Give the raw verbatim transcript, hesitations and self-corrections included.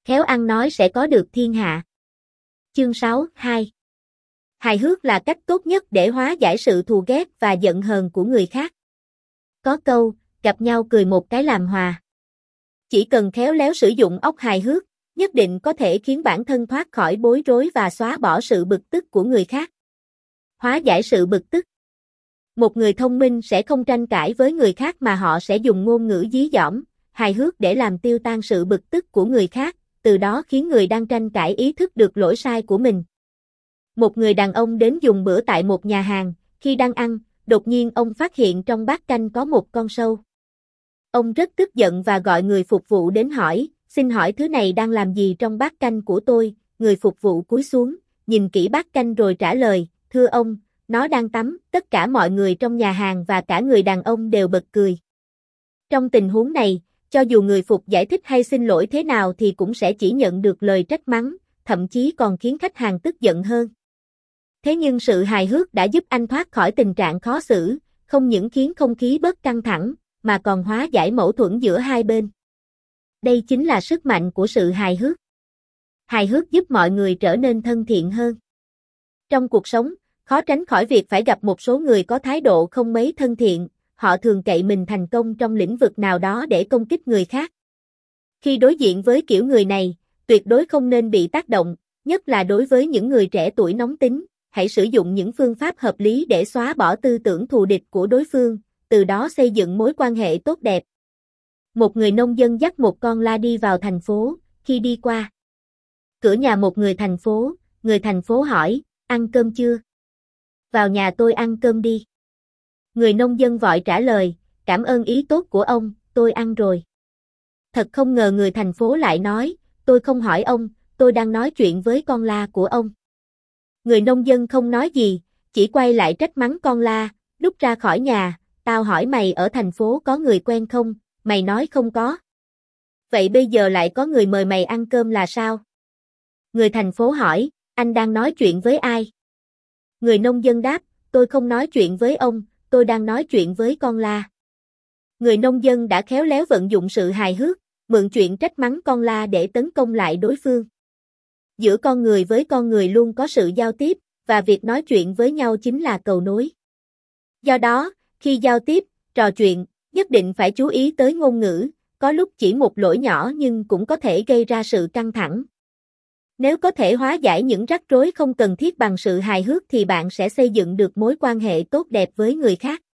khéo ăn nói sẽ có được thiên hạ. Chương sáu, hai. Hài hước là cách tốt nhất để hóa giải sự thù ghét và giận hờn của người khác. Có câu, gặp nhau cười một cái làm hòa. Chỉ cần khéo léo sử dụng óc hài hước, nhất định có thể khiến bản thân thoát khỏi bối rối và xóa bỏ sự bực tức của người khác. Hóa giải sự bực tức. Một người thông minh sẽ không tranh cãi với người khác mà họ sẽ dùng ngôn ngữ dí dỏm, hài hước để làm tiêu tan sự bực tức của người khác, từ đó khiến người đang tranh cãi ý thức được lỗi sai của mình. Một người đàn ông đến dùng bữa tại một nhà hàng, khi đang ăn, đột nhiên ông phát hiện trong bát canh có một con sâu. Ông rất tức giận và gọi người phục vụ đến hỏi, xin hỏi thứ này đang làm gì trong bát canh của tôi? Người phục vụ cúi xuống, nhìn kỹ bát canh rồi trả lời, thưa ông, nó đang tắm. Tất cả mọi người trong nhà hàng và cả người đàn ông đều bật cười. Trong tình huống này, cho dù người phục giải thích hay xin lỗi thế nào thì cũng sẽ chỉ nhận được lời trách mắng, thậm chí còn khiến khách hàng tức giận hơn. Thế nhưng sự hài hước đã giúp anh thoát khỏi tình trạng khó xử, không những khiến không khí bớt căng thẳng, mà còn hóa giải mâu thuẫn giữa hai bên. Đây chính là sức mạnh của sự hài hước. Hài hước giúp mọi người trở nên thân thiện hơn. Trong cuộc sống, khó tránh khỏi việc phải gặp một số người có thái độ không mấy thân thiện, họ thường cậy mình thành công trong lĩnh vực nào đó để công kích người khác. Khi đối diện với kiểu người này, tuyệt đối không nên bị tác động, nhất là đối với những người trẻ tuổi nóng tính, hãy sử dụng những phương pháp hợp lý để xóa bỏ tư tưởng thù địch của đối phương, từ đó xây dựng mối quan hệ tốt đẹp. Một người nông dân dắt một con la đi vào thành phố, khi đi qua cửa nhà một người thành phố, người thành phố hỏi, ăn cơm chưa? Vào nhà tôi ăn cơm đi. Người nông dân vội trả lời, cảm ơn ý tốt của ông, tôi ăn rồi. Thật không ngờ người thành phố lại nói, tôi không hỏi ông, tôi đang nói chuyện với con la của ông. Người nông dân không nói gì, chỉ quay lại trách mắng con la, lúc ra khỏi nhà, tao hỏi mày ở thành phố có người quen không, mày nói không có. Vậy bây giờ lại có người mời mày ăn cơm là sao? Người thành phố hỏi, anh đang nói chuyện với ai? Người nông dân đáp, tôi không nói chuyện với ông, tôi đang nói chuyện với con la. Người nông dân đã khéo léo vận dụng sự hài hước, mượn chuyện trách mắng con la để tấn công lại đối phương. Giữa con người với con người luôn có sự giao tiếp, và việc nói chuyện với nhau chính là cầu nối. Do đó, khi giao tiếp, trò chuyện, nhất định phải chú ý tới ngôn ngữ, có lúc chỉ một lỗi nhỏ nhưng cũng có thể gây ra sự căng thẳng. Nếu có thể hóa giải những rắc rối không cần thiết bằng sự hài hước thì bạn sẽ xây dựng được mối quan hệ tốt đẹp với người khác.